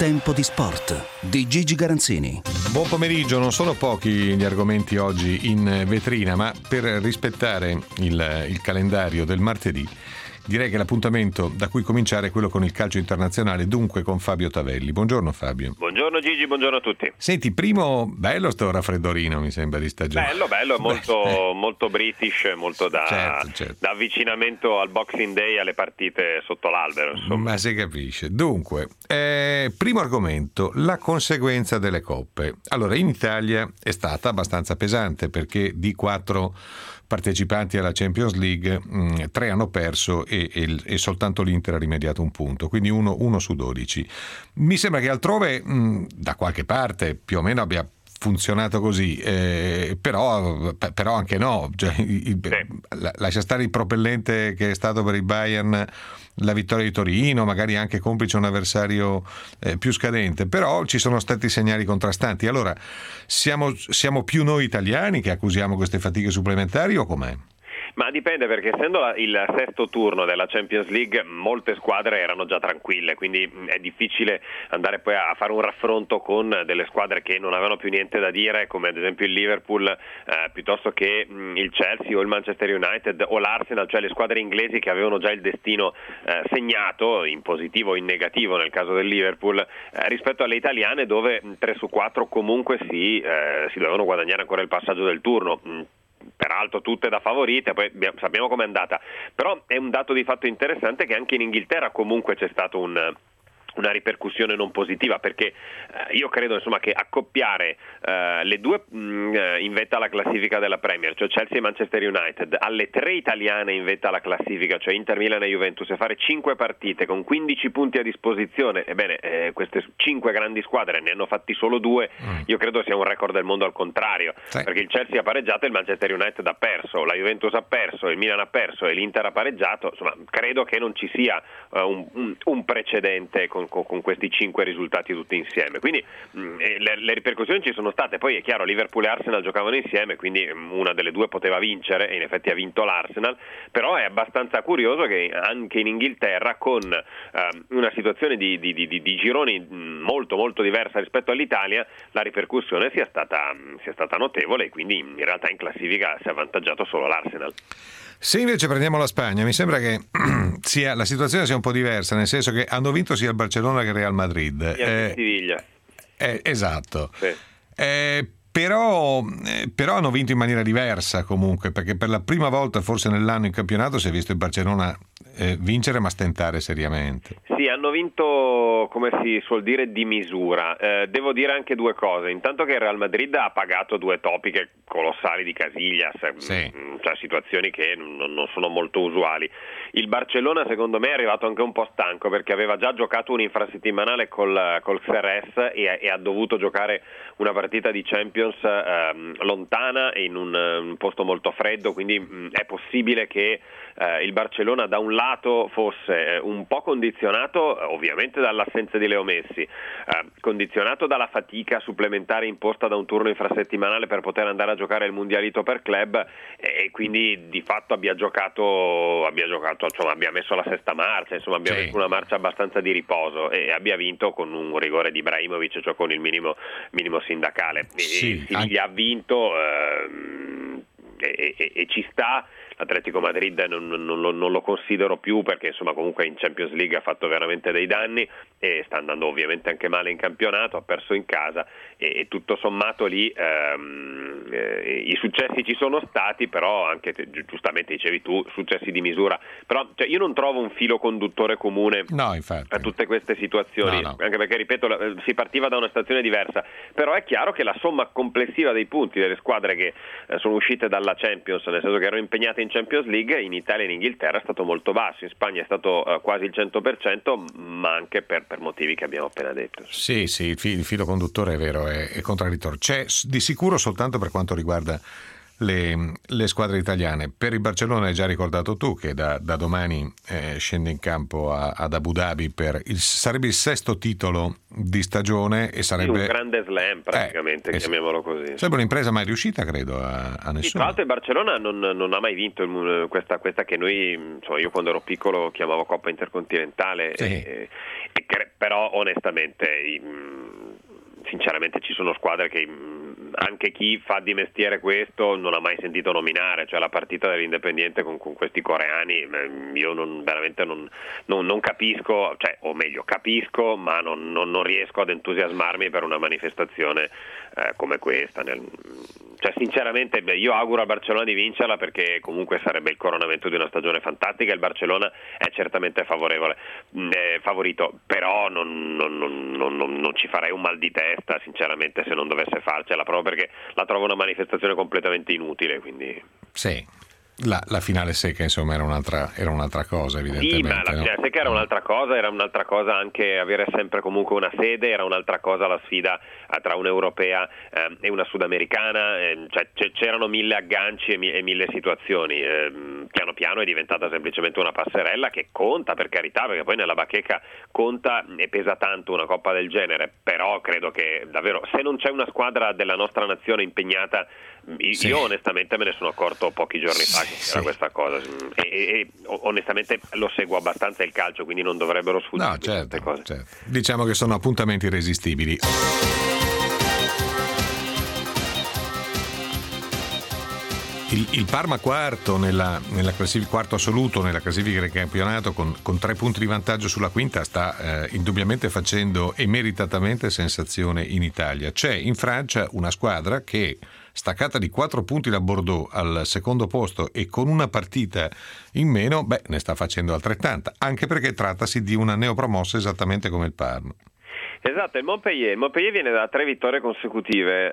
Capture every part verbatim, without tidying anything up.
Tempo di sport di Gigi Garanzini. Buon pomeriggio, non sono pochi gli argomenti oggi in vetrina, ma per rispettare il, il calendario del martedì direi che l'appuntamento da cui cominciare è quello con il calcio internazionale, dunque con Fabio Tavelli. Buongiorno Fabio. Buongiorno Gigi, buongiorno a tutti. Senti, primo bello sto raffreddorino, mi sembra, di stagione. Bello, bello, molto, molto british, molto da, certo, certo. da avvicinamento al Boxing Day, alle partite sotto l'albero, insomma. Ma si capisce. Dunque, eh, primo argomento, la conseguenza delle coppe. Allora, in Italia è stata abbastanza pesante perché di quattro partecipanti alla Champions League mh, tre hanno perso e, e, e soltanto l'Inter ha rimediato un punto, quindi uno, uno su dodici. Mi sembra che altrove mh, da qualche parte più o meno abbia funzionato così, eh, però, però anche no, cioè, il, sì. Lascia stare il propellente che è stato per il Bayern la vittoria di Torino, magari anche complice un avversario eh, più scadente, però ci sono stati segnali contrastanti. Allora, siamo, siamo più noi italiani che accusiamo queste fatiche supplementari o com'è? Ma dipende, perché essendo la, il sesto turno della Champions League molte squadre erano già tranquille, quindi è difficile andare poi a fare un raffronto con delle squadre che non avevano più niente da dire, come ad esempio il Liverpool eh, piuttosto che mh, il Chelsea o il Manchester United o l'Arsenal, cioè le squadre inglesi che avevano già il destino eh, segnato in positivo o in negativo nel caso del Liverpool, eh, rispetto alle italiane dove tre su quattro comunque si, eh, si dovevano guadagnare ancora il passaggio del turno. Mh, peraltro tutte da favorite, poi sappiamo com'è andata, però è un dato di fatto interessante che anche in Inghilterra comunque c'è stato un una ripercussione non positiva, perché eh, io credo insomma che accoppiare eh, le due mh, in vetta alla classifica della Premier, cioè Chelsea e Manchester United, alle tre italiane in vetta alla classifica, cioè Inter, Milan e Juventus, e fare cinque partite con quindici punti a disposizione, ebbene eh, queste cinque grandi squadre ne hanno fatti solo due, mm. io credo sia un record del mondo al contrario, sì. Perché il Chelsea ha pareggiato e il Manchester United ha perso, la Juventus ha perso, il Milan ha perso e l'Inter ha pareggiato, insomma credo che non ci sia uh, un, un, un precedente con Con, con questi cinque risultati tutti insieme, quindi mh, le, le ripercussioni ci sono state. Poi è chiaro, Liverpool e Arsenal giocavano insieme, quindi mh, una delle due poteva vincere e in effetti ha vinto l'Arsenal, però è abbastanza curioso che anche in Inghilterra, con uh, una situazione di, di, di, di gironi mh, molto molto diversa rispetto all'Italia, la ripercussione sia stata, mh, sia stata notevole e quindi in realtà in classifica si è avvantaggiato solo l'Arsenal. Se invece prendiamo la Spagna, mi sembra che sia, la situazione sia un po' diversa, nel senso che hanno vinto sia il Barcellona che il Real Madrid. E anche eh, Siviglia. Eh, esatto. Sì. Eh, però, eh, però hanno vinto in maniera diversa comunque, perché per la prima volta forse nell'anno in campionato si è visto il Barcellona eh, vincere ma stentare seriamente. Sì, hanno vinto, come si suol dire, di misura. Eh, devo dire anche due cose. Intanto che il Real Madrid ha pagato due topiche colossali di Casillas, sì. Cioè situazioni che non, non sono molto usuali. Il Barcellona secondo me è arrivato anche un po' stanco, perché aveva già giocato un infrasettimanale col, col Xerez e, e ha dovuto giocare una partita di Champions eh, lontana e in un, un posto molto freddo, quindi mh, è possibile che eh, il Barcellona da un lato fosse eh, un po' condizionato ovviamente dall'assenza di Leo Messi, eh, condizionato dalla fatica supplementare imposta da un turno infrasettimanale per poter andare a giocare il Mundialito per club, e quindi di fatto abbia giocato abbia giocato insomma abbia messo la sesta marcia, insomma abbia sì. messo una marcia abbastanza di riposo e abbia vinto con un rigore di Ibrahimovic, cioè con il minimo minimo sindacale. Sì, e Siviglia anche... ha vinto ehm, e, e, e ci sta. L'Atletico Madrid non, non, lo, non lo considero più, perché insomma comunque in Champions League ha fatto veramente dei danni e sta andando ovviamente anche male in campionato, ha perso in casa e, e tutto sommato lì ehm, eh, i successi ci sono stati, però anche te, giustamente dicevi tu, successi di misura, però cioè, io non trovo un filo conduttore comune no, infatti. a tutte queste situazioni, no, no. Anche perché ripeto si partiva da una situazione diversa, però è chiaro che la somma complessiva dei punti delle squadre che eh, sono uscite dalla Champions, nel senso che erano impegnate in Champions League, in Italia e in Inghilterra è stato molto basso, in Spagna è stato uh, quasi il cento per cento, ma anche per, per motivi che abbiamo appena detto. Sì, sì, il, filo, il filo conduttore è vero, è, è contraddittorio. C'è di sicuro soltanto per quanto riguarda le, le squadre italiane. Per il Barcellona hai già ricordato tu che da, da domani eh, scende in campo a, ad Abu Dhabi per il, sarebbe il sesto titolo di stagione e sarebbe un grande slam praticamente, eh, chiamiamolo così. Sarebbe un'impresa mai riuscita, credo, a, a nessuno. Sì, tra l'altro il Barcellona non, non ha mai vinto il, questa, questa che noi, insomma, io quando ero piccolo chiamavo Coppa Intercontinentale, sì. e, però onestamente sinceramente ci sono squadre che anche chi fa di mestiere questo non ha mai sentito nominare, cioè la partita dell'Independiente con, con questi coreani io non, veramente non, non, non capisco, cioè, o meglio capisco ma non, non, non riesco ad entusiasmarmi per una manifestazione eh, come questa. Nel, cioè sinceramente beh, io auguro al Barcellona di vincerla perché comunque sarebbe il coronamento di una stagione fantastica. Il Barcellona è certamente favorevole, eh, favorito, però non, non, non, non, non ci farei un mal di testa sinceramente se non dovesse farcela, proprio perché la trovo una manifestazione completamente inutile. Quindi sì. La, la finale secca insomma era un'altra, era un'altra cosa evidentemente. Sì, ma la finale no? secca era un'altra cosa, era un'altra cosa anche avere sempre comunque una sede, era un'altra cosa la sfida tra un'europea eh, e una sudamericana, eh, cioè c'erano mille agganci e, mi, e mille situazioni, eh, piano piano è diventata semplicemente una passerella che conta per carità, perché poi nella bacheca conta e pesa tanto una coppa del genere, però credo che davvero se non c'è una squadra della nostra nazione impegnata, io sì. onestamente me ne sono accorto pochi giorni fa che sì. era questa cosa e, e, e onestamente lo seguo abbastanza il calcio, quindi non dovrebbero sfuggire no, certo, queste cose. Certo. Diciamo che sono appuntamenti irresistibili. Il, il Parma quarto nella, nella classifica, quarto assoluto nella classifica del campionato con, con tre punti di vantaggio sulla quinta sta eh, indubbiamente facendo e meritatamente sensazione in Italia. C'è in Francia una squadra che staccata di quattro punti da Bordeaux al secondo posto e con una partita in meno, beh, ne sta facendo altrettanta, anche perché trattasi di una neopromossa esattamente come il Parma. Esatto, il Montpellier. Il Montpellier viene da tre vittorie consecutive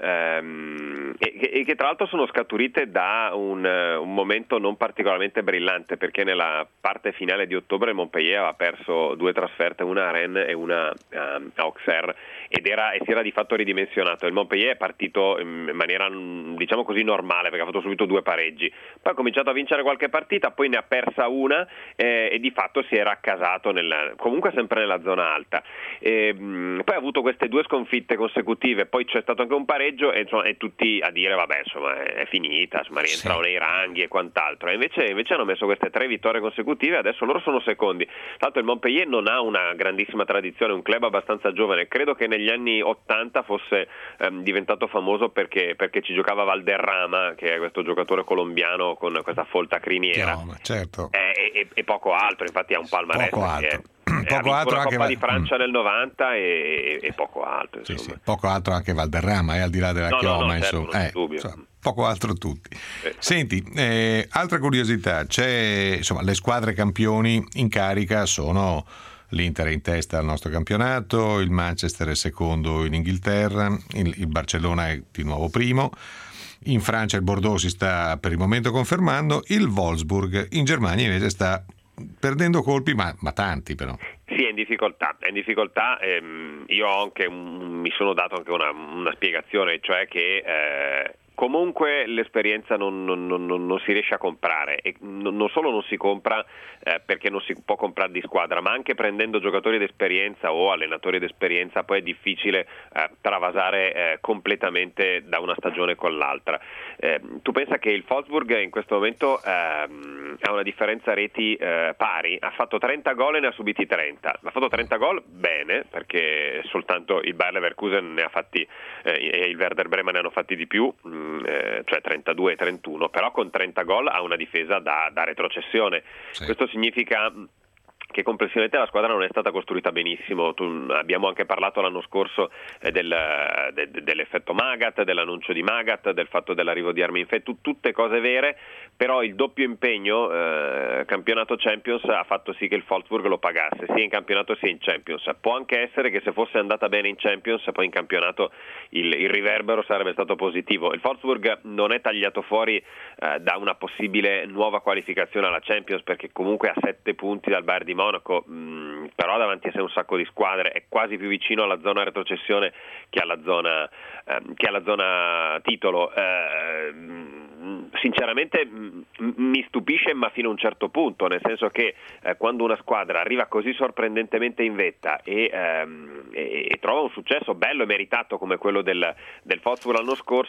ehm, e, e che tra l'altro sono scaturite da un, un momento non particolarmente brillante, perché nella parte finale di ottobre il Montpellier aveva perso due trasferte, una a Rennes e una um, a Auxerre, ed era, e si era di fatto ridimensionato. Il Montpellier è partito in maniera diciamo così normale, perché ha fatto subito due pareggi, poi ha cominciato a vincere qualche partita, poi ne ha persa una eh, e di fatto si era accasato nel, comunque sempre nella zona alta. E, poi ha avuto queste due sconfitte consecutive, poi c'è stato anche un pareggio e, insomma, e tutti a dire vabbè insomma è, è finita, insomma rientrano sì. nei ranghi e quant'altro, e invece, invece hanno messo queste tre vittorie consecutive, adesso loro sono secondi. Tra l'altro il Montpellier non ha una grandissima tradizione, è un club abbastanza giovane, credo che negli anni ottanta fosse ehm, diventato famoso perché, perché ci giocava Valderrama, che è questo giocatore colombiano con questa folta criniera, no, certo. e, e, e poco altro, infatti ha un palmarès poco altro. Che è, poco ha altro la anche Coppa va... di Francia mm. nel novanta e, e poco altro sì, sì. Poco altro anche Valderrama, eh, al di là della no, chioma, no, no, insomma, certo, eh, insomma poco altro tutti. Eh. Senti, eh, altra curiosità, c'è insomma le squadre campioni in carica sono l'Inter è in testa al nostro campionato, il Manchester è secondo in Inghilterra, il, il Barcellona è di nuovo primo. In Francia il Bordeaux si sta per il momento confermando, il Wolfsburg in Germania invece sta perdendo colpi, ma, ma tanti però. Sì, è in difficoltà, è in difficoltà. Ehm, io ho anche un, mi sono dato anche una, una spiegazione, cioè che eh, comunque l'esperienza non, non, non, non si riesce a comprare, e non solo non si compra eh, perché non si può comprare di squadra, ma anche prendendo giocatori d'esperienza o allenatori d'esperienza poi è difficile eh, travasare eh, completamente da una stagione con l'altra. Eh, tu pensa che il Wolfsburg in questo momento eh, ha una differenza reti eh, pari, ha fatto trenta gol e ne ha subiti trenta, ha fatto trenta gol bene, perché soltanto il Bayer Leverkusen ne ha fatti eh, e il Werder Bremen ne hanno fatti di più, Eh, cioè trentadue e trentuno, però con trenta gol ha una difesa da, da retrocessione. Sì. Questo significa che complessivamente la squadra non è stata costruita benissimo. Tu, abbiamo anche parlato l'anno scorso eh, del, de, de, dell'effetto Magath, dell'annuncio di Magath, del fatto dell'arrivo di Armin Fee, tu, tutte cose vere, però il doppio impegno eh, campionato Champions ha fatto sì che il Wolfsburg lo pagasse sia in campionato sia in Champions. Può anche essere che se fosse andata bene in Champions poi in campionato il, il riverbero sarebbe stato positivo. Il Wolfsburg non è tagliato fuori eh, da una possibile nuova qualificazione alla Champions, perché comunque ha sette punti dal Bayern di Monaco, mh, però davanti a sé un sacco di squadre, è quasi più vicino alla zona retrocessione che alla zona eh, che alla zona titolo. Eh, sinceramente mh, mi stupisce, ma fino a un certo punto, nel senso che eh, quando una squadra arriva così sorprendentemente in vetta e, ehm, e, e trova un successo bello e meritato come quello del, del Wolfsburg l'anno scorso,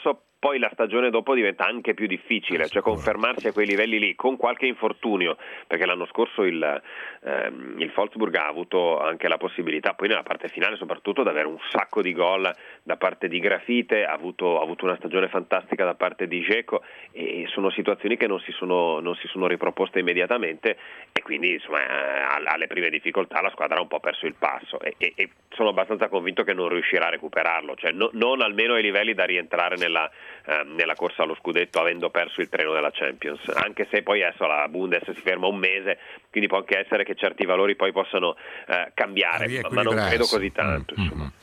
poi la stagione dopo diventa anche più difficile, cioè confermarsi a quei livelli lì con qualche infortunio, perché l'anno scorso il, ehm, il Wolfsburg ha avuto anche la possibilità poi nella parte finale soprattutto di avere un sacco di gol da parte di Grafite, ha avuto, ha avuto una stagione fantastica da parte di Dzeko, e sono situazioni che non si sono, non si sono riproposte immediatamente, e quindi insomma alle prime difficoltà la squadra ha un po' perso il passo, e, e, e sono abbastanza convinto che non riuscirà a recuperarlo, cioè no, non almeno ai livelli da rientrare nella, eh, nella corsa allo scudetto avendo perso il treno della Champions, anche se poi adesso la Bundes si ferma un mese, quindi può anche essere che certi valori poi possano eh, cambiare, ma non credo così tanto. Mm-hmm. Insomma.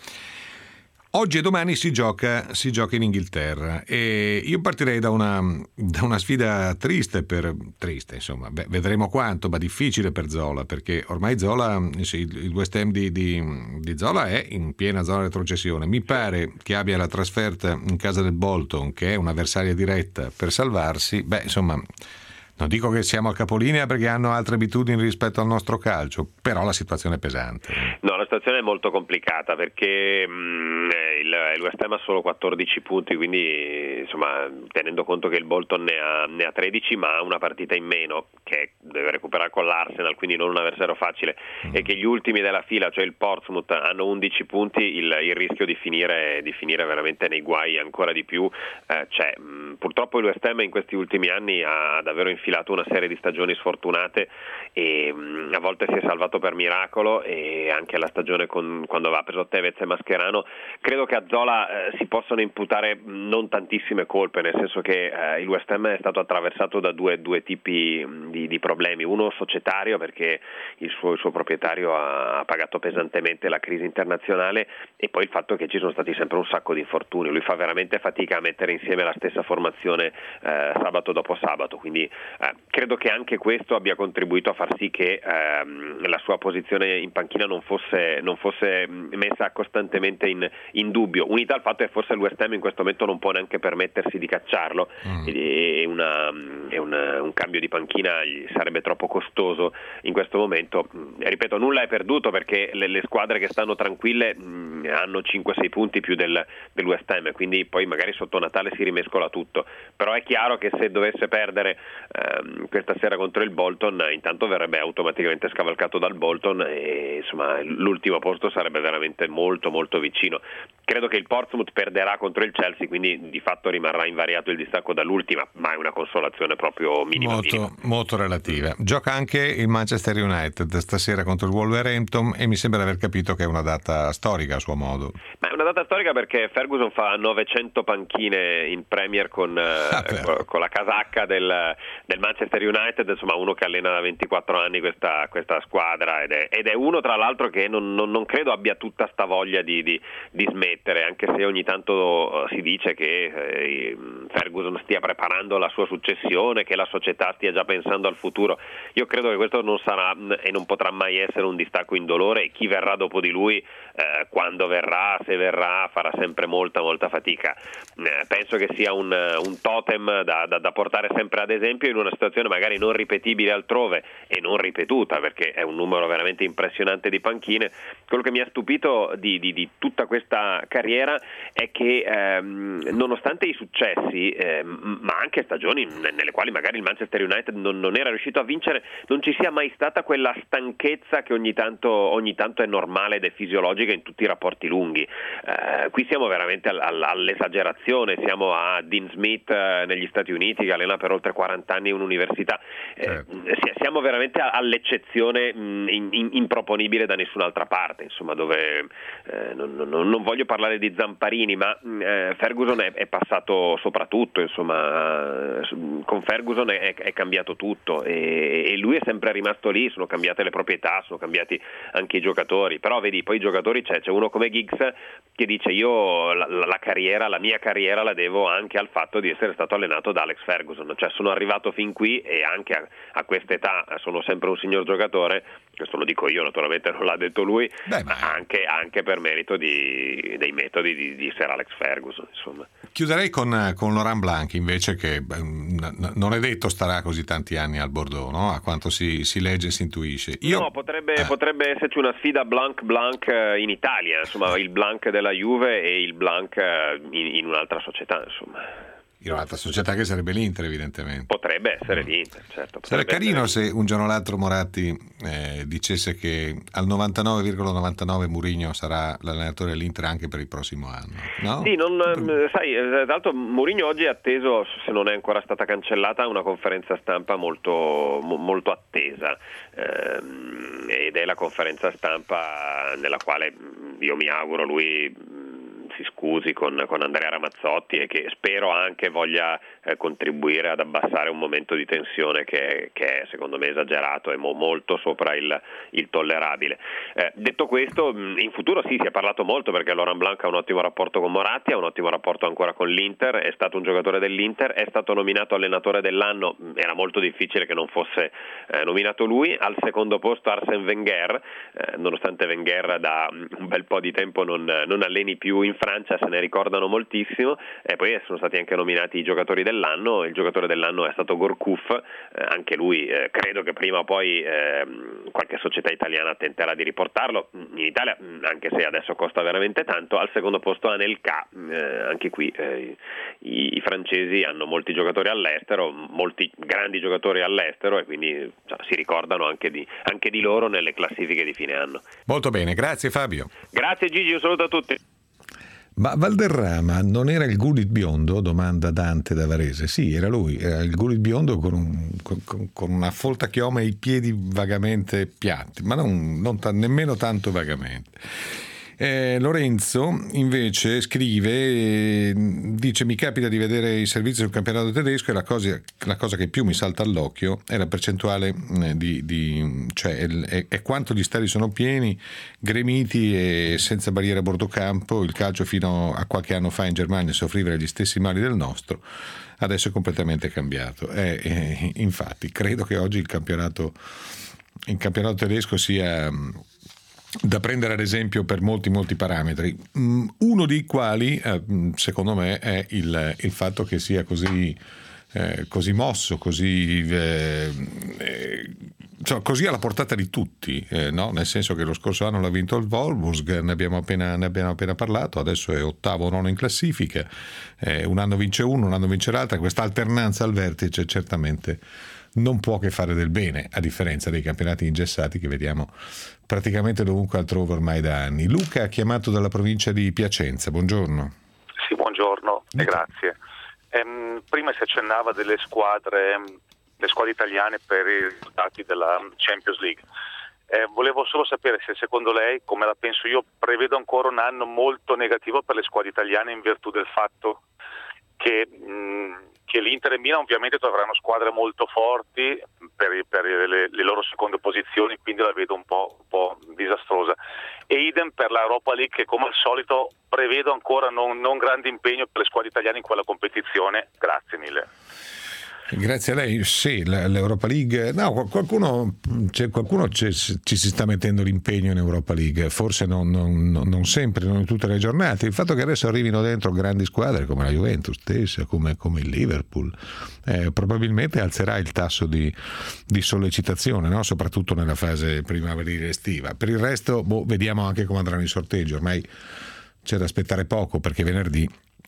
Oggi e domani si gioca, si gioca in Inghilterra, e io partirei da una, da una sfida triste, per triste insomma, beh, vedremo quanto, ma difficile per Zola, perché ormai Zola, il West Ham di, di, di Zola è in piena zona retrocessione. Mi pare che abbia la trasferta in casa del Bolton, che è un'avversaria diretta, per salvarsi. Beh, insomma, non dico che siamo a capolinea perché hanno altre abitudini rispetto al nostro calcio, però la situazione è pesante. No, la situazione è molto complicata perché mh, il, il West Ham ha solo quattordici punti, quindi insomma tenendo conto che il Bolton ne ha, ne ha tredici, ma ha una partita in meno che deve recuperare con l'Arsenal, quindi non un avversario facile, mm. e che gli ultimi della fila, cioè il Portsmouth, hanno undici punti, il, il rischio di finire, di finire veramente nei guai ancora di più eh, c'è. Mh, purtroppo il West Ham in questi ultimi anni ha davvero infilato una serie di stagioni sfortunate, e mh, a volte si è salvato per miracolo, e anche la stagione con, quando aveva preso Tevez e Mascherano, credo che a Zola eh, si possano imputare non tantissime colpe, nel senso che eh, il West Ham è stato attraversato da due, due tipi di, di problemi, uno societario perché il suo, il suo proprietario ha, ha pagato pesantemente la crisi internazionale, e poi il fatto che ci sono stati sempre un sacco di infortuni, lui fa veramente fatica a mettere insieme la stessa formazione eh, sabato dopo sabato, quindi eh, credo che anche questo abbia contribuito a far sì che ehm, la sua posizione in panchina non fosse, non fosse messa costantemente in, in dubbio, unita al fatto che forse il West Ham in questo momento non può neanche permettersi di cacciarlo, mm. e, e, una, e una, un cambio di panchina gli sarebbe troppo costoso in questo momento. Ripeto, nulla è perduto perché le, le squadre che stanno tranquille mh, hanno cinque sei punti più del, del West Ham, quindi poi magari sotto Natale si rimescola tutto, però è chiaro che se dovesse perdere ehm, questa sera contro il Bolton, intanto verrebbe automaticamente scavalcato dal Bolton, e insomma l'ultimo posto sarebbe veramente molto molto vicino. Credo che il Portsmouth perderà contro il Chelsea, quindi di fatto rimarrà invariato il distacco dall'ultima, ma è una consolazione proprio minima. Molto, minima. molto relativa. Gioca anche il Manchester United stasera contro il Wolverhampton, e mi sembra aver capito che è una data storica a suo modo. Ma è una data storica perché Ferguson fa novecento panchine in Premier con, ah, eh, con la casacca del, del Manchester United, insomma uno che allena da ventiquattro anni questa, questa squadra, ed è, ed è uno tra l'altro che non, non, non credo abbia tutta sta voglia di, di, di smettere, anche se ogni tanto si dice che eh, Ferguson stia preparando la sua successione, che la società stia già pensando al futuro. Io credo che questo non sarà e non potrà mai essere un distacco indolore, e chi verrà dopo di lui, eh, quando verrà, se verrà, farà sempre molta molta fatica. Eh, penso che sia un, un totem da, da, da portare sempre ad esempio in una situazione magari non ripetibile altrove e non ripetuta, perché è un numero veramente impressionante di panchine. Quello che mi ha stupito di, di, di tutta questa carriera è che ehm, nonostante i successi, eh, ma anche stagioni nelle quali magari il Manchester United non, non era riuscito a vincere, non ci sia mai stata quella stanchezza che ogni tanto, ogni tanto è normale ed è fisiologica in tutti i rapporti lunghi. Eh, qui siamo veramente all'esagerazione, siamo a Dean Smith eh, negli Stati Uniti, che allena per oltre quaranta anni in un'università, eh, certo. Siamo veramente all'eccezione mh, in, in, improponibile da nessun'altra parte, insomma, dove eh, non, non, non voglio parlare di Zamparini, ma eh, Ferguson è, è passato soprattutto, insomma, eh, con Ferguson è, è cambiato tutto, e, e lui è sempre rimasto lì, sono cambiate le proprietà, sono cambiati anche i giocatori, però vedi, poi i giocatori c'è, c'è uno come Giggs che dice io la, la carriera, la mia carriera la devo anche al fatto di essere stato allenato da Alex Ferguson, cioè sono arrivato fin qui e anche a, a questa età sono sempre un signor giocatore, questo lo dico io, naturalmente non l'ha detto lui. Beh, ma anche, anche per merito di, dei metodi di, di Sir Alex Ferguson, insomma. Chiuderei con, con Laurent Blanc invece, che beh, non è detto starà così tanti anni al Bordeaux, no? A quanto si, si legge e si intuisce. Io... No, potrebbe, eh. potrebbe esserci una sfida Blanc-Blanc in Italia, insomma, il Blanc della Juve e il Blanc in, in un'altra società, insomma. in un'altra società che sarebbe l'Inter, evidentemente. Potrebbe essere l'Inter, certo. Sarebbe carino se un giorno o l'altro Moratti eh, dicesse che al novantanove virgola novantanove Mourinho sarà l'allenatore dell'Inter anche per il prossimo anno, no? Sì, non, sai, tra l'altro Mourinho oggi è atteso, se non è ancora stata cancellata, una conferenza stampa molto, molto attesa, ehm, ed è la conferenza stampa nella quale io mi auguro lui si scusi con, con Andrea Ramazzotti e che spero anche voglia eh, contribuire ad abbassare un momento di tensione che, che è secondo me esagerato e mo, molto sopra il, il tollerabile. Eh, detto questo, in futuro sì, si è parlato molto perché Laurent Blanc ha un ottimo rapporto con Moratti, ha un ottimo rapporto ancora con l'Inter, è stato un giocatore dell'Inter, è stato nominato allenatore dell'anno, era molto difficile che non fosse eh, nominato lui. Al secondo posto Arsène Wenger, eh, nonostante Wenger da un bel po' di tempo non, non alleni più in Francia, se ne ricordano moltissimo, e poi sono stati anche nominati i giocatori dell'anno. Il giocatore dell'anno è stato Gourcuff, eh, anche lui eh, credo che prima o poi eh, qualche società italiana tenterà di riportarlo in Italia, anche se adesso costa veramente tanto. Al secondo posto Anelka, eh, anche qui eh, i, i francesi hanno molti giocatori all'estero, molti grandi giocatori all'estero, e quindi cioè, si ricordano anche di, anche di loro nelle classifiche di fine anno. Molto bene, grazie Fabio. Grazie Gigi, un saluto a tutti. Ma Valderrama non era il Gullit biondo? Domanda Dante da Varese. Sì, era lui, era il Gullit biondo con, un, con, con una folta chioma e i piedi vagamente piatti, ma non, non t- nemmeno tanto vagamente. Eh, Lorenzo invece scrive, dice: mi capita di vedere i servizi sul campionato tedesco e la cosa, la cosa che più mi salta all'occhio è la percentuale di, di cioè è, è quanto gli stadi sono pieni, gremiti e senza barriere a bordo campo. Il calcio fino a qualche anno fa in Germania soffriva degli stessi mali del nostro, adesso è completamente cambiato. Eh, eh, infatti credo che oggi il campionato il campionato tedesco sia da prendere ad esempio per molti molti parametri, uno dei quali secondo me è il, il fatto che sia così eh, così mosso, così eh, eh, cioè, così alla portata di tutti, eh, no? Nel senso che lo scorso anno l'ha vinto il Wolfsburg, ne abbiamo appena, ne abbiamo appena parlato, adesso è ottavo o nono in classifica, eh, un anno vince uno, un anno vince l'altra. Questa alternanza al vertice certamente non può che fare del bene, a differenza dei campionati ingessati che vediamo praticamente dovunque altrove ormai da anni. Luca ha chiamato dalla provincia di Piacenza, buongiorno. Sì, buongiorno e grazie. Ehm, prima si accennava delle squadre, le squadre italiane per i risultati della Champions League. Eh, volevo solo sapere se secondo lei, come la penso io, prevedo ancora un anno molto negativo per le squadre italiane in virtù del fatto che mh, che l'Inter e Milan ovviamente troveranno squadre molto forti per, per le, le loro seconde posizioni, quindi la vedo un po', un po' disastrosa. E idem per la Europa League, che come al solito prevedo ancora non, non grande impegno per le squadre italiane in quella competizione. Grazie mille. Grazie a lei. Sì, l'Europa League, no, qualcuno, c'è, qualcuno c'è, ci si sta mettendo l'impegno in Europa League, forse non, non, non sempre, non in tutte le giornate. Il fatto che adesso arrivino dentro grandi squadre come la Juventus stessa, come, come il Liverpool, eh, probabilmente alzerà il tasso di, di sollecitazione, no? Soprattutto nella fase primaverile estiva. Per il resto, boh, vediamo anche come andranno i sorteggi. Ormai c'è da aspettare poco, perché venerdì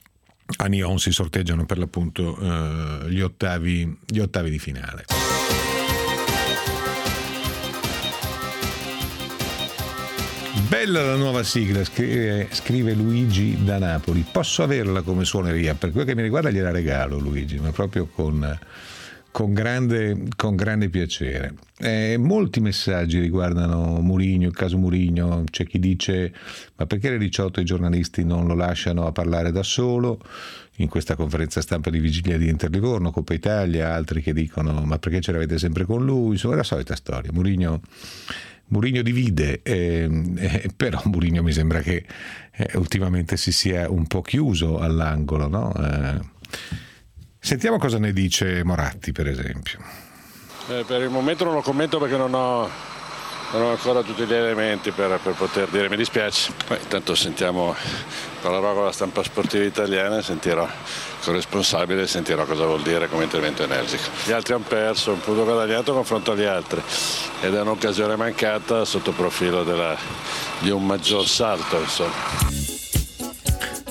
a Nyon si sorteggiano per l'appunto eh, gli ottavi gli ottavi di finale. Bella la nuova sigla, scrive, scrive Luigi da Napoli. Posso averla come suoneria? Per quel che mi riguarda gliela regalo, Luigi, ma proprio con con grande, con grande piacere. Eh, molti messaggi riguardano Mourinho, il caso Mourinho. C'è chi dice: ma perché le diciotto i giornalisti non lo lasciano a parlare da solo in questa conferenza stampa di vigilia di Inter Livorno, Coppa Italia? Altri che dicono: ma perché ce l'avete sempre con lui? Insomma, è la solita storia. Mourinho Mourinho divide, eh, eh, però Mourinho mi sembra che eh, ultimamente si sia un po' chiuso all'angolo, no? Eh, Sentiamo cosa ne dice Moratti, per esempio. Eh, per il momento non lo commento perché non ho, non ho ancora tutti gli elementi per, per poter dire, mi dispiace. Poi intanto sentiamo, parlerò con la stampa sportiva italiana, sentirò con il responsabile, sentirò cosa vuol dire come intervento energico. Gli altri hanno perso, un punto guadagnato confronto agli altri, ed è un'occasione mancata sotto profilo della, di un maggior salto, insomma.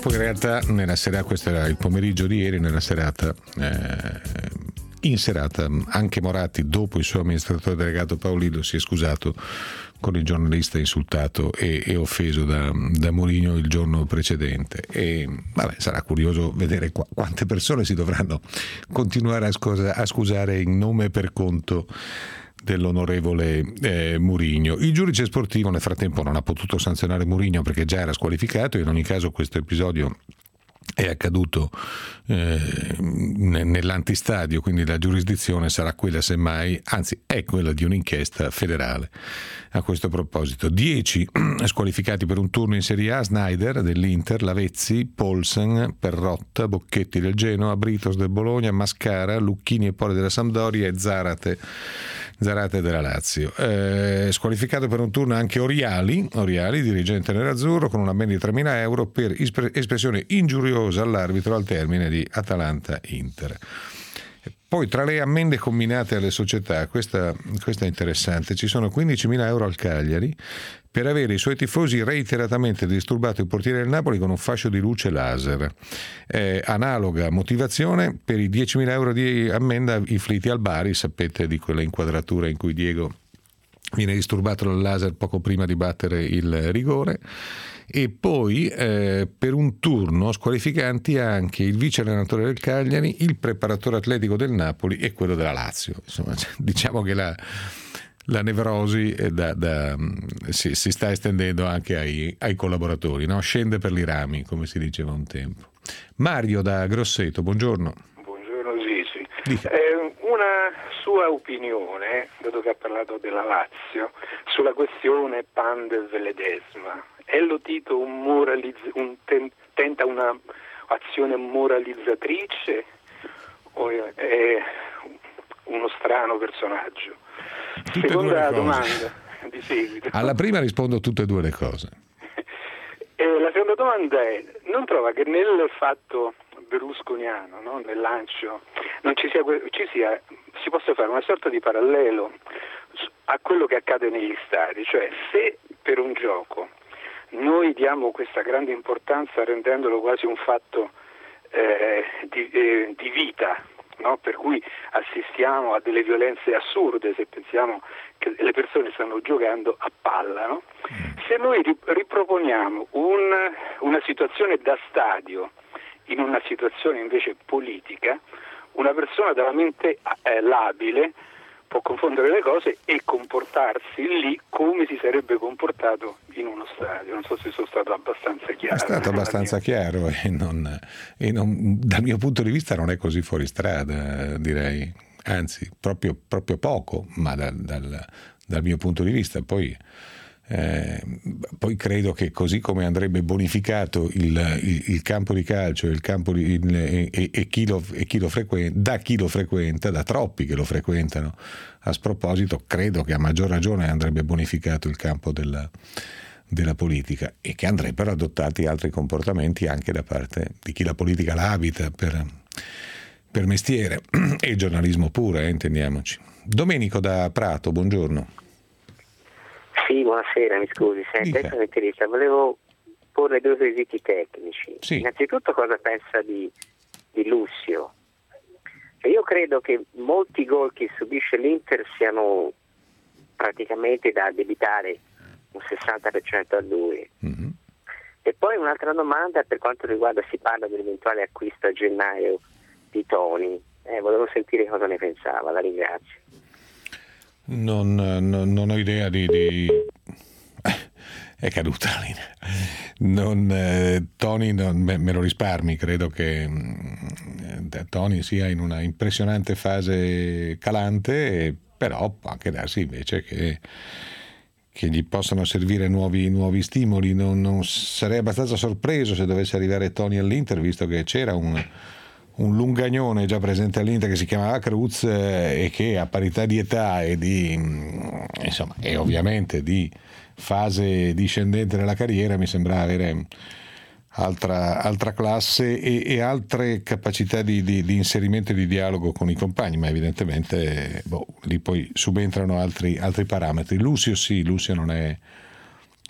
Poi in realtà nella serata, questo era il pomeriggio di ieri, nella serata eh, in serata anche Moratti, dopo il suo amministratore delegato Paolillo, si è scusato con il giornalista insultato e, e offeso da, da Mourinho il giorno precedente. E vabbè, sarà curioso vedere qu- quante persone si dovranno continuare a, scusa- a scusare in nome e per conto dell'onorevole eh, Mourinho. Il giudice sportivo nel frattempo non ha potuto sanzionare Mourinho perché già era squalificato. In ogni caso questo episodio è accaduto eh, nell'antistadio, quindi la giurisdizione sarà quella, semmai, anzi è quella di un'inchiesta federale. A questo proposito, dieci squalificati per un turno in Serie A: Snyder dell'Inter, Lavezzi, Poulsen, Perrotta, Bocchetti del Genoa, Britos del Bologna, Mascara, Lucchini e Poli della Sampdoria e Zarate Zarate della Lazio. Eh, squalificato per un turno anche Oriali, Oriali, dirigente nerazzurro, con una ammenda di tremila euro per ispre- espressione ingiuriosa all'arbitro al termine di Atalanta-Inter. Poi tra le ammende combinate alle società, questa, questa è interessante, ci sono quindicimila euro al Cagliari per avere i suoi tifosi reiteratamente disturbato il portiere del Napoli con un fascio di luce laser. Eh, analoga motivazione per i diecimila euro di ammenda inflitti al Bari, sapete di quella inquadratura in cui Diego viene disturbato dal laser poco prima di battere il rigore. E poi eh, per un turno squalificanti anche il vice allenatore del Cagliari, il preparatore atletico del Napoli e quello della Lazio. Insomma, diciamo che la, la nevrosi da, da, si, si sta estendendo anche ai, ai collaboratori, no? Scende per i rami, come si diceva un tempo. Mario da Grosseto, buongiorno. Buongiorno Gigi. Eh, una sua opinione, dato che ha parlato della Lazio, sulla questione Pandev Ledesma. È lo Tito un moralizz- un ten- tenta una azione moralizzatrice o è, è uno strano personaggio? Tutte Seconda domanda di seguito. Alla prima rispondo tutte e due le cose. Eh, la seconda domanda è: non trova che nel fatto berlusconiano, no, nel lancio, non ci sia, ci sia, si possa fare una sorta di parallelo a quello che accade negli stadi? Cioè, se per un gioco noi diamo questa grande importanza rendendolo quasi un fatto eh, di, eh, di vita, no? Per cui assistiamo a delle violenze assurde se pensiamo che le persone stanno giocando a palla, no? Se noi riproponiamo un, una situazione da stadio in una situazione invece politica, una persona dalla mente eh, labile può confondere le cose e comportarsi lì come si sarebbe comportato in uno stadio. Non so se sono stato abbastanza chiaro. È stato abbastanza chiaro e, non, e non, dal mio punto di vista non è così fuori strada, direi, anzi proprio, proprio poco, ma dal, dal, dal mio punto di vista. Poi, eh, poi credo che così come andrebbe bonificato il, il, il campo di calcio il campo di, il, e, e, chi lo, e chi lo frequenta, da chi lo frequenta, da troppi che lo frequentano a sproposito, credo che a maggior ragione andrebbe bonificato il campo della, della politica e che andrebbero adottati altri comportamenti anche da parte di chi la politica la abita per, per mestiere e il giornalismo pure, eh, intendiamoci. Domenico da Prato, buongiorno. Sì, buonasera, mi scusi, senta, interessa. Volevo porre due quesiti tecnici. Sì. Innanzitutto, cosa pensa di, di Lussio? Io credo che molti gol che subisce l'Inter siano praticamente da addebitare un sessanta per cento a lui. Mm-hmm. E poi un'altra domanda per quanto riguarda, si parla dell'eventuale acquisto a gennaio di Toni. Eh, volevo sentire cosa ne pensava, la ringrazio. Non, non, non ho idea di... di... è caduta la linea. Non, eh, Toni non, me, me lo risparmi, credo che eh, Toni sia in una impressionante fase calante, però può anche darsi invece che, che gli possano servire nuovi, nuovi stimoli. Non, non sarei abbastanza sorpreso se dovesse arrivare Toni all'Inter, visto che c'era un... un lungagnone già presente all'Inter che si chiamava Cruz eh, e che a parità di età e di insomma e ovviamente di fase discendente della carriera mi sembra avere altra, altra classe e, e altre capacità di, di, di inserimento e di dialogo con i compagni, ma evidentemente boh, lì poi subentrano altri, altri parametri. Lucio sì, Lucio non è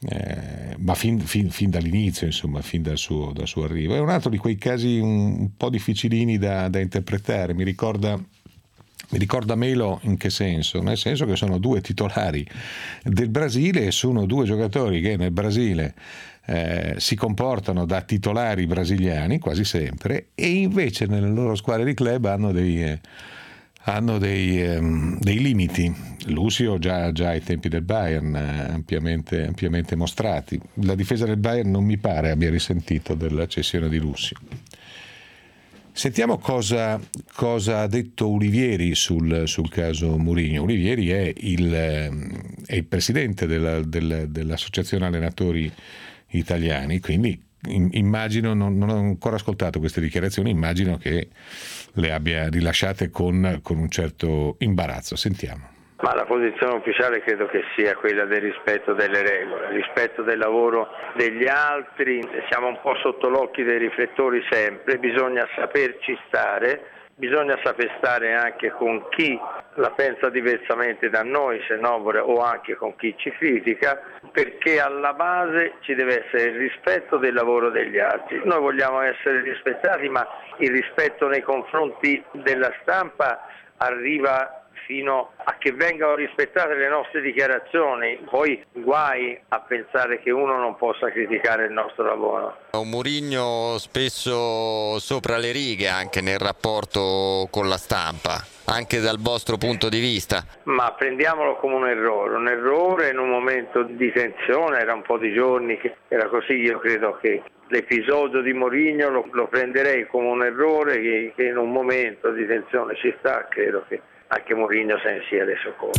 eh, ma fin, fin, fin dall'inizio, insomma, fin dal suo, dal suo arrivo. È un altro di quei casi un, un po' difficilini da, da interpretare. Mi ricorda Mi ricorda Melo in che senso? Nel senso che sono due titolari del Brasile e sono due giocatori che nel Brasile eh, si comportano da titolari brasiliani quasi sempre, e invece nelle loro squadre di club hanno dei, eh, hanno dei, ehm, dei limiti. Lucio già, già ai tempi del Bayern eh, ampiamente, ampiamente mostrati. La difesa del Bayern non mi pare abbia risentito della cessione di Lucio. Sentiamo cosa, cosa ha detto Olivieri sul, sul caso Mourinho. Olivieri è il, è il presidente della, della, dell'Associazione Allenatori Italiani, quindi immagino, non, non ho ancora ascoltato queste dichiarazioni, immagino che le abbia rilasciate con, con un certo imbarazzo. Sentiamo. Ma la posizione ufficiale credo che sia quella del rispetto delle regole, rispetto del lavoro degli altri. Siamo un po' sotto l'occhio dei riflettori sempre, bisogna saperci stare, bisogna saper stare anche con chi la pensa diversamente da noi, se no, o anche con chi ci critica, perché alla base ci deve essere il rispetto del lavoro degli altri. Noi vogliamo essere rispettati, ma il rispetto nei confronti della stampa arriva fino a che vengano rispettate le nostre dichiarazioni, poi guai a pensare che uno non possa criticare il nostro lavoro. Un Mourinho spesso sopra le righe anche nel rapporto con la stampa, anche dal vostro punto di vista. Ma prendiamolo come un errore, un errore in un momento di tensione, era un po' di giorni che era così. Io credo che l'episodio di Mourinho lo, lo prenderei come un errore che, che in un momento di tensione ci sta, credo che anche Mourinho se ne sia reso conto.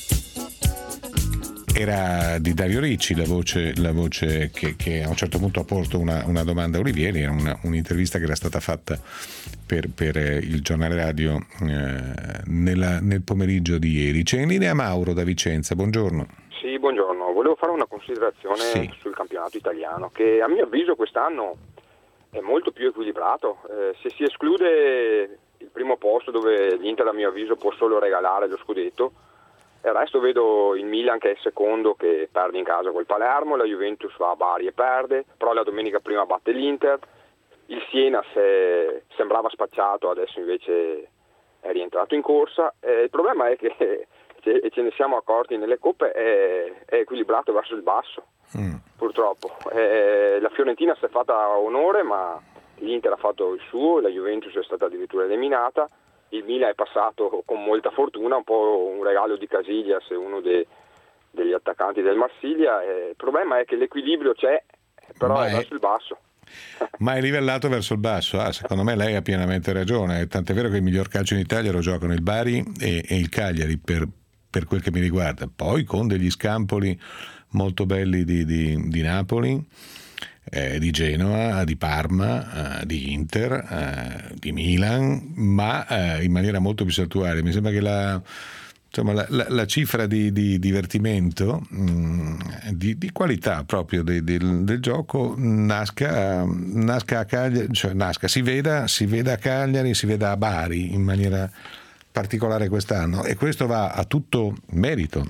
Era di Dario Ricci la voce, la voce che, che a un certo punto ha posto una, una domanda a Olivieri, era una, un'intervista che era stata fatta per, per il giornale radio eh, nella, nel pomeriggio di ieri. C'è in linea Mauro da Vicenza, buongiorno. Sì, buongiorno. Volevo fare una considerazione sì. sul campionato italiano, che a mio avviso quest'anno è molto più equilibrato. Eh, se si esclude il primo posto, dove l'Inter a mio avviso può solo regalare lo scudetto, e il resto vedo il Milan che è secondo, che perde in casa col Palermo, la Juventus va a Bari e perde, però la domenica prima batte l'Inter, il Siena se sembrava spacciato, adesso invece è rientrato in corsa. E il problema è che, e ce ne siamo accorti nelle coppe, è, è equilibrato verso il basso, mm. purtroppo. E la Fiorentina si è fatta onore, ma l'Inter ha fatto il suo, la Juventus è stata addirittura eliminata, il Milan è passato con molta fortuna, un po' un regalo di Casillas, uno de, degli attaccanti del Marsiglia. E il problema è che l'equilibrio c'è, però ma è verso il basso. Ma è livellato verso il basso? Ah, secondo me lei ha pienamente ragione, tant'è vero che il miglior calcio in Italia lo giocano il Bari e, e il Cagliari per, per quel che mi riguarda, poi con degli scampoli molto belli di, di, di Napoli, Eh, di Genoa, di Parma, eh, di Inter, eh, di Milan, ma eh, in maniera molto più saltuaria. Mi sembra che la, insomma, la, la, la cifra di, di divertimento, mh, di, di qualità proprio de, de, del gioco nasca, nasca a Cagliari, cioè nasca, si veda, si veda a Cagliari, si veda a Bari in maniera particolare quest'anno, e questo va a tutto merito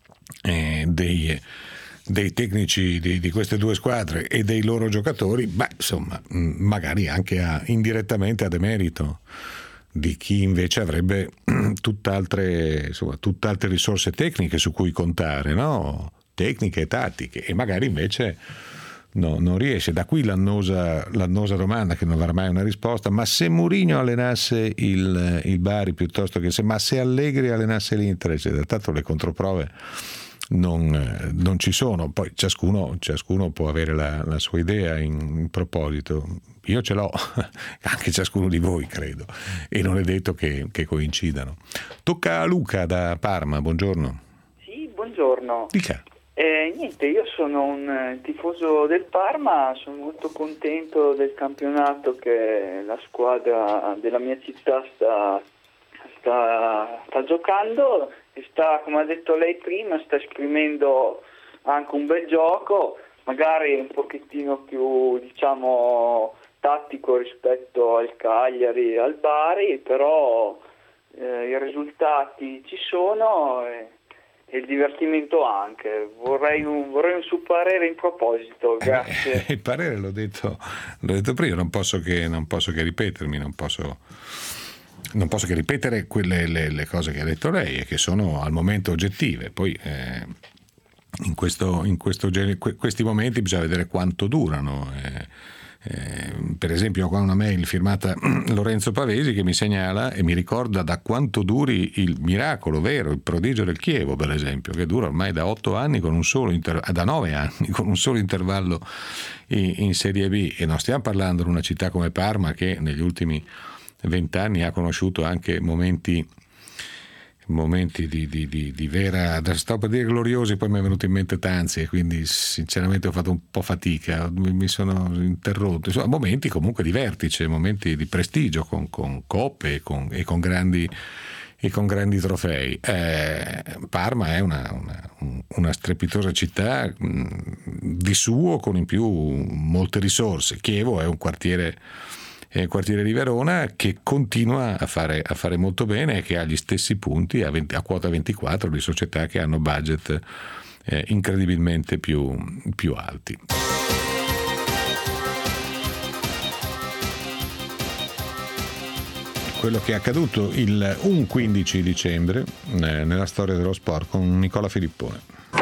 eh, dei dei tecnici di, di queste due squadre e dei loro giocatori, beh, insomma, magari anche a, indirettamente a demerito di chi invece avrebbe tutt'altre, insomma, tutt'altre risorse tecniche su cui contare, no? Tecniche e tattiche, e magari invece no, non riesce. Da qui l'annosa, l'annosa domanda che non avrà mai una risposta: ma se Mourinho allenasse il, il Bari piuttosto che se, ma se Allegri allenasse l'Inter, eccetera. Tanto le controprove Non, non ci sono, poi ciascuno, ciascuno può avere la, la sua idea in, in proposito. Io ce l'ho, anche ciascuno di voi credo, e non è detto che, che coincidano. Tocca a Luca da Parma, buongiorno. Sì, buongiorno. Dica. Eh, niente, io sono un tifoso del Parma, sono molto contento del campionato che la squadra della mia città sta, sta, sta giocando. Sta, come ha detto lei prima, sta esprimendo anche un bel gioco, magari un pochettino più, diciamo, tattico rispetto al Cagliari e al Bari, però eh, i risultati ci sono e, e il divertimento anche. Vorrei un, vorrei un suo parere in proposito, grazie. Eh, il parere l'ho detto, l'ho detto prima, non posso che, non posso che ripetermi, non posso, non posso che ripetere quelle le, le cose che ha detto lei e che sono al momento oggettive. Poi eh, in, questo, in questo, questi momenti bisogna vedere quanto durano. Eh, Eh, per esempio ho qua una mail firmata Lorenzo Pavesi che mi segnala e mi ricorda da quanto duri il miracolo vero, il prodigio del Chievo, per esempio, che dura ormai da otto anni con un solo inter- da nove anni con un solo intervallo in, in Serie B, e non stiamo parlando di una città come Parma che negli ultimi vent'anni ha conosciuto anche momenti momenti di, di, di, di vera, stavo per dire gloriosi, poi mi è venuto in mente Tanzi e quindi sinceramente ho fatto un po' fatica, mi, mi sono interrotto. Insomma, momenti comunque di vertice, momenti di prestigio con, con coppe e con, e con grandi e con grandi trofei. Eh, Parma è una, una, una strepitosa città mh, di suo, con in più molte risorse. Chievo è un quartiere È il quartiere di Verona che continua a fare, a fare molto bene e che ha gli stessi punti a, venti, a quota ventiquattro di società che hanno budget eh, incredibilmente più, più alti. Quello che è accaduto il un quindici dicembre eh, nella storia dello sport con Nicola Filippone.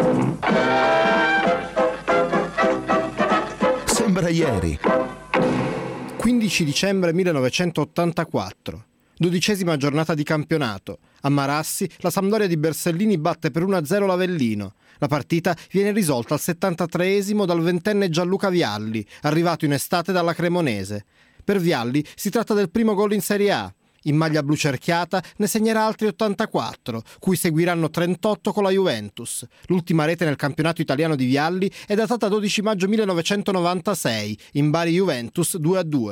Sembra ieri. quindici dicembre millenovecentottantaquattro, dodicesima giornata di campionato. A Marassi la Sampdoria di Bersellini batte per uno a zero l'Avellino. La partita viene risolta al settantatreesimo dal ventenne Gianluca Vialli, arrivato in estate dalla Cremonese. Per Vialli si tratta del primo gol in Serie A. In maglia blu cerchiata ne segnerà altri ottantaquattro, cui seguiranno trentotto con la Juventus. L'ultima rete nel campionato italiano di Vialli è datata dodici maggio millenovecentonovantasei, in Bari Juventus due a due.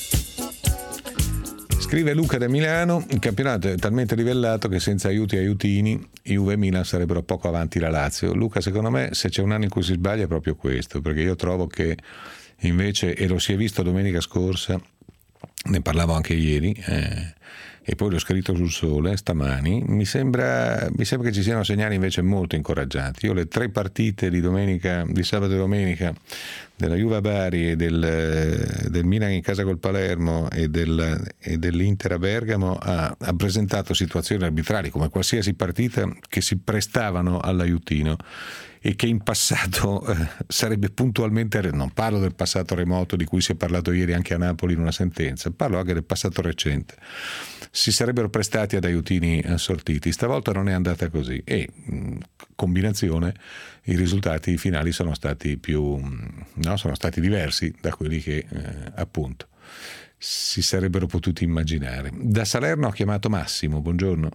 Scrive Luca da Milano: il campionato è talmente livellato che senza aiuti e aiutini Juve e Milan sarebbero poco avanti la Lazio. Luca, secondo me se c'è un anno in cui si sbaglia è proprio questo, perché io trovo che invece, e lo si è visto domenica scorsa, ne parlavo anche ieri eh, e poi l'ho scritto sul Sole stamani, mi sembra, mi sembra che ci siano segnali invece molto incoraggianti. Io le tre partite di domenica, di sabato e domenica, della Juve a Bari e del, del Milan in casa col Palermo e, del, e dell'Inter a Bergamo, ha, ha presentato situazioni arbitrali come qualsiasi partita che si prestavano all'aiutino e che in passato eh, sarebbe puntualmente, non parlo del passato remoto di cui si è parlato ieri anche a Napoli in una sentenza, parlo anche del passato recente, si sarebbero prestati ad aiutini assortiti. Stavolta non è andata così e mh, combinazione i risultati finali sono stati più no, sono stati diversi da quelli che eh, appunto si sarebbero potuti immaginare. Da Salerno ho chiamato Massimo, buongiorno.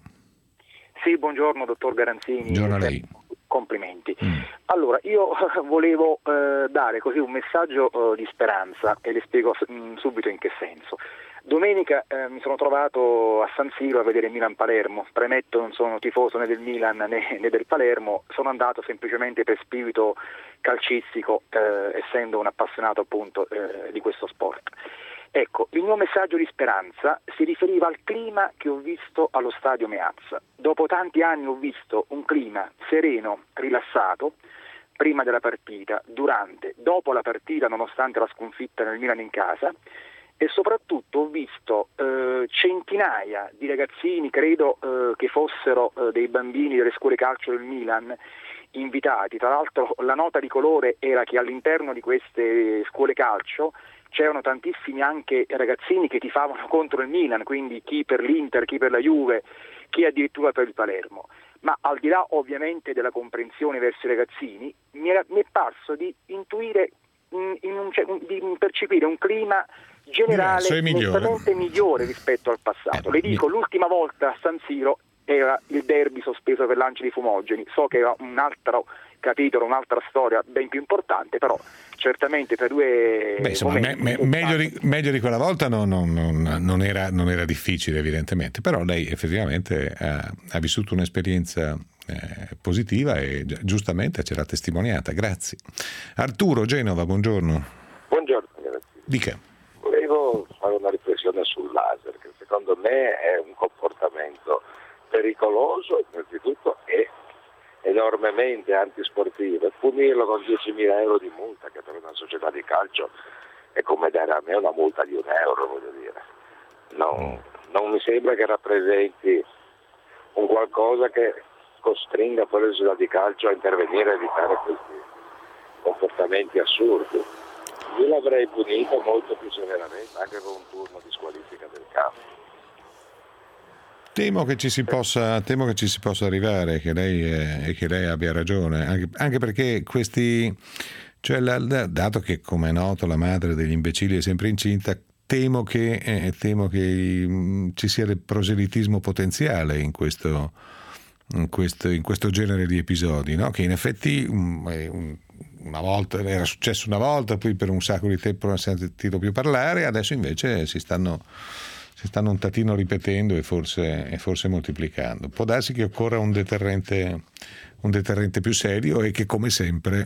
Sì, buongiorno dottor Garanzini. Buongiorno a lei. Complimenti. Mm. Allora, io volevo eh, dare così un messaggio eh, di speranza e le spiego mh, subito in che senso. Domenica eh, mi sono trovato a San Siro a vedere Milan-Palermo. Premetto, non sono tifoso né del Milan né, né del Palermo, sono andato semplicemente per spirito calcistico, eh, essendo un appassionato appunto eh, di questo sport. Ecco, il mio messaggio di speranza si riferiva al clima che ho visto allo stadio Meazza. Dopo tanti anni ho visto un clima sereno, rilassato, prima della partita, durante, dopo la partita, nonostante la sconfitta nel Milan in casa, e soprattutto ho visto eh, centinaia di ragazzini, credo eh, che fossero eh, dei bambini delle scuole calcio del Milan, invitati. Tra l'altro la nota di colore era che all'interno di queste scuole calcio c'erano tantissimi anche ragazzini che tifavano contro il Milan, quindi chi per l'Inter, chi per la Juve, chi addirittura per il Palermo. Ma al di là ovviamente della comprensione verso i ragazzini, mi, era, mi è parso di intuire, in, in un, di percepire un clima generale nettamente migliore rispetto al passato. Le dico, l'ultima volta a San Siro era il derby sospeso per lanci di fumogeni. So che era un altro capitolo, un'altra storia ben più importante, però certamente tra due Beh, insomma, me, me, meglio, di, meglio di quella volta non, non, non, non, era, non era difficile evidentemente, però lei effettivamente ha, ha vissuto un'esperienza eh, positiva e giustamente ce l'ha testimoniata, grazie. Arturo, Genova, buongiorno. Buongiorno, grazie. Dica. Volevo fare una riflessione sul laser, che secondo me è un comportamento pericoloso innanzitutto e è enormemente antisportivo, e punirlo con diecimila euro di multa, che per una società di calcio è come dare a me una multa di un euro, voglio dire. No, non mi sembra che rappresenti un qualcosa che costringa poi la società di calcio a intervenire e evitare questi comportamenti assurdi. Io l'avrei punito molto più severamente, anche con un turno di squalifica del campo. Temo che ci si possa, temo che ci si possa arrivare, che lei, eh, e che lei abbia ragione, anche, anche perché questi, cioè la, dato che, come è noto, la madre degli imbecilli è sempre incinta, temo che, eh, temo che mh, ci sia del proselitismo potenziale in questo, in questo, in questo genere di episodi, no? Che in effetti um, un, una volta era successo una volta, poi per un sacco di tempo non si è sentito più parlare, adesso invece si stanno si stanno un tantino ripetendo e forse, e forse moltiplicando. Può darsi che occorra un deterrente, un deterrente più serio e che, come sempre,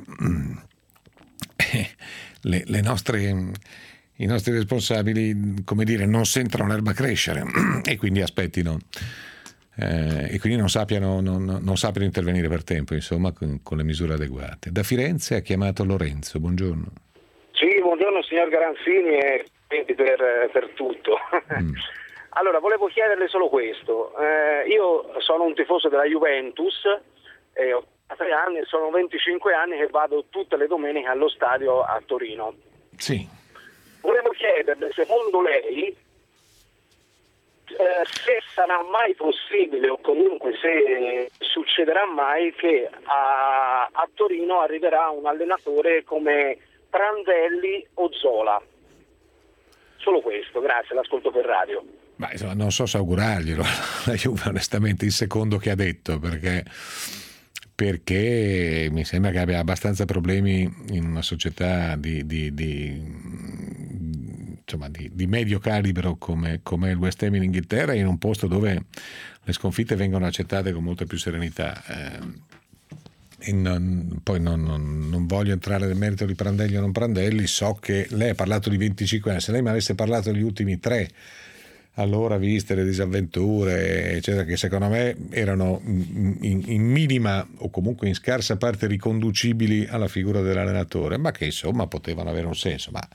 le, le nostre, i nostri responsabili, come dire, non sentono l'erba crescere e quindi aspettino eh, e quindi non sappiano, non, non sappiano intervenire per tempo, insomma, con, con le misure adeguate. Da Firenze ha chiamato Lorenzo. Buongiorno. Sì, buongiorno signor Garanzini e per, per tutto. Mm. Allora, volevo chiederle solo questo. Eh, io sono un tifoso della Juventus, eh, ho tre anni, sono venticinque anni che vado tutte le domeniche allo stadio a Torino. Sì. Volevo chiederle, secondo lei, eh, se sarà mai possibile, o comunque se succederà mai, che a, a Torino arriverà un allenatore come Prandelli o Zola. Solo questo, grazie, l'ascolto per radio. Ma insomma, non so se augurarglielo, la Juve onestamente il secondo che ha detto, perché, perché mi sembra che abbia abbastanza problemi in una società di, di, di, insomma, di, di medio calibro come, come il West Ham in Inghilterra, in un posto dove le sconfitte vengono accettate con molta più serenità. Eh, E non, poi non, non, non voglio entrare nel merito di Prandelli o non Prandelli, so che lei ha parlato di venticinque anni, se lei mi avesse parlato degli ultimi tre, allora, viste le disavventure eccetera, che secondo me erano in, in minima o comunque in scarsa parte riconducibili alla figura dell'allenatore, ma che insomma potevano avere un senso, ma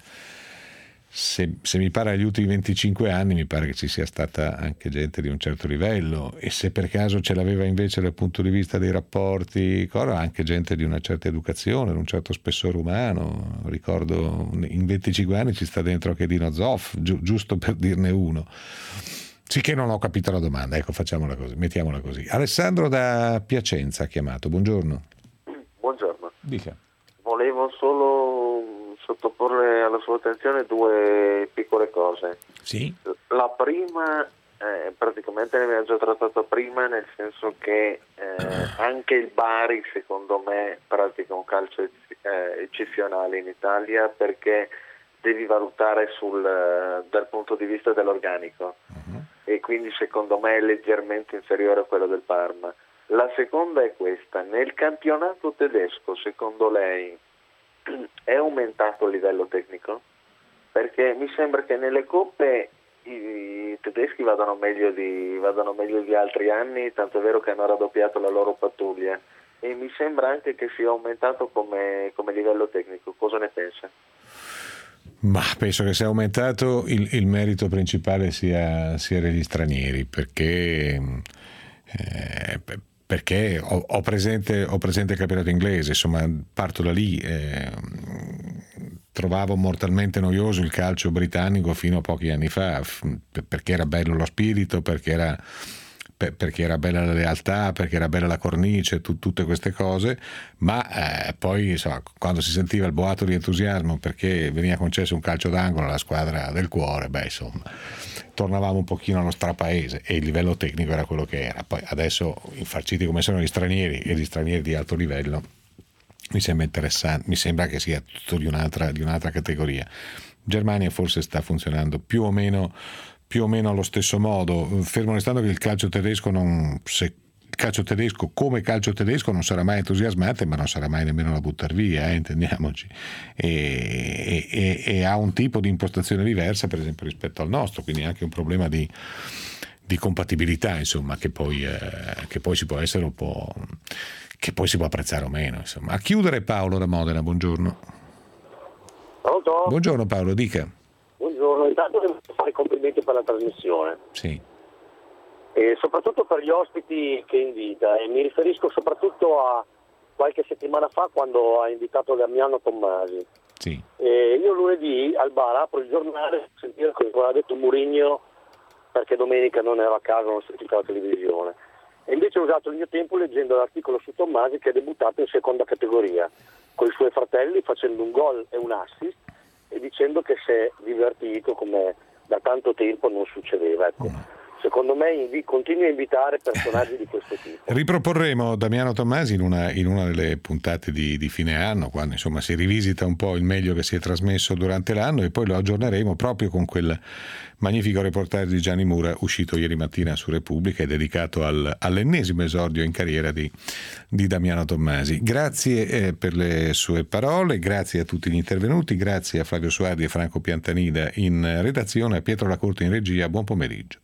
Se, se mi parla degli ultimi venticinque anni mi pare che ci sia stata anche gente di un certo livello, e se per caso ce l'aveva invece dal punto di vista dei rapporti, anche gente di una certa educazione, di un certo spessore umano. Ricordo in venticinque anni ci sta dentro anche Dino Zoff, gi- giusto per dirne uno. Sì, che non ho capito la domanda, ecco, facciamola così, mettiamola così. Alessandro da Piacenza ha chiamato. Buongiorno. Buongiorno. Dica. Volevo solo sottoporre alla sua attenzione due piccole cose. Sì. La prima, eh, praticamente ne abbiamo già trattato prima, nel senso che eh, anche il Bari secondo me pratica un calcio eh, eccezionale in Italia, perché devi valutare sul, dal punto di vista dell'organico, uh-huh. e quindi secondo me è leggermente inferiore a quello del Parma. La seconda è questa: nel campionato tedesco secondo lei è aumentato il livello tecnico? Perché mi sembra che nelle coppe i tedeschi vadano meglio di, vadano meglio di altri anni, tanto è vero che hanno raddoppiato la loro pattuglia, e mi sembra anche che sia aumentato come, come livello tecnico. Cosa ne pensa? Ma penso che sia aumentato, il, il merito principale sia, sia degli stranieri, perché eh, perché ho, ho, presente, ho presente il campionato inglese, insomma parto da lì. Eh, trovavo mortalmente noioso il calcio britannico fino a pochi anni fa, perché era bello lo spirito, perché era, perché era bella la lealtà, perché era bella la cornice, tu, tutte queste cose, ma eh, poi insomma, quando si sentiva il boato di entusiasmo perché veniva concesso un calcio d'angolo alla squadra del cuore, beh insomma tornavamo un pochino allo strapaese, e il livello tecnico era quello che era. Poi adesso, infarciti come sono gli stranieri, e gli stranieri di alto livello, mi sembra interessante, mi sembra che sia tutto di un'altra, di un'altra categoria. Germania forse sta funzionando più o meno più o meno allo stesso modo, fermo restando che il calcio tedesco non, se il calcio tedesco come calcio tedesco non sarà mai entusiasmante, ma non sarà mai nemmeno da buttare via, eh, intendiamoci, e, e, e ha un tipo di impostazione diversa per esempio rispetto al nostro, quindi anche un problema di, di compatibilità, insomma, che poi, eh, che poi ci può essere un po', che poi si può apprezzare o meno, insomma. A chiudere Paolo da Modena, buongiorno. Pronto? Buongiorno Paolo, dica. Buongiorno, intanto devo fare i complimenti per la trasmissione. Sì. E soprattutto per gli ospiti che invita, e mi riferisco soprattutto a qualche settimana fa quando ha invitato Damiano Tommasi. Sì. E io lunedì al bar apro il giornale a sentire cosa ha detto Mourinho, perché domenica non ero a casa, non ho sentito la televisione. E invece ho usato il mio tempo leggendo l'articolo su Tommasi, che è debuttato in seconda categoria con i suoi fratelli, facendo un gol e un assist e dicendo che si è divertito come da tanto tempo non succedeva. Ecco. Mm. Secondo me invi- continui a invitare personaggi di questo tipo. Riproporremo Damiano Tommasi in una, in una delle puntate di, di fine anno, quando insomma si rivisita un po' il meglio che si è trasmesso durante l'anno, e poi lo aggiorneremo proprio con quel magnifico reportage di Gianni Mura uscito ieri mattina su Repubblica e dedicato al, all'ennesimo esordio in carriera di, di Damiano Tommasi. Grazie eh, per le sue parole, grazie a tutti gli intervenuti, grazie a Flavio Suardi e Franco Piantanida in redazione, a Pietro Lacorte in regia, buon pomeriggio.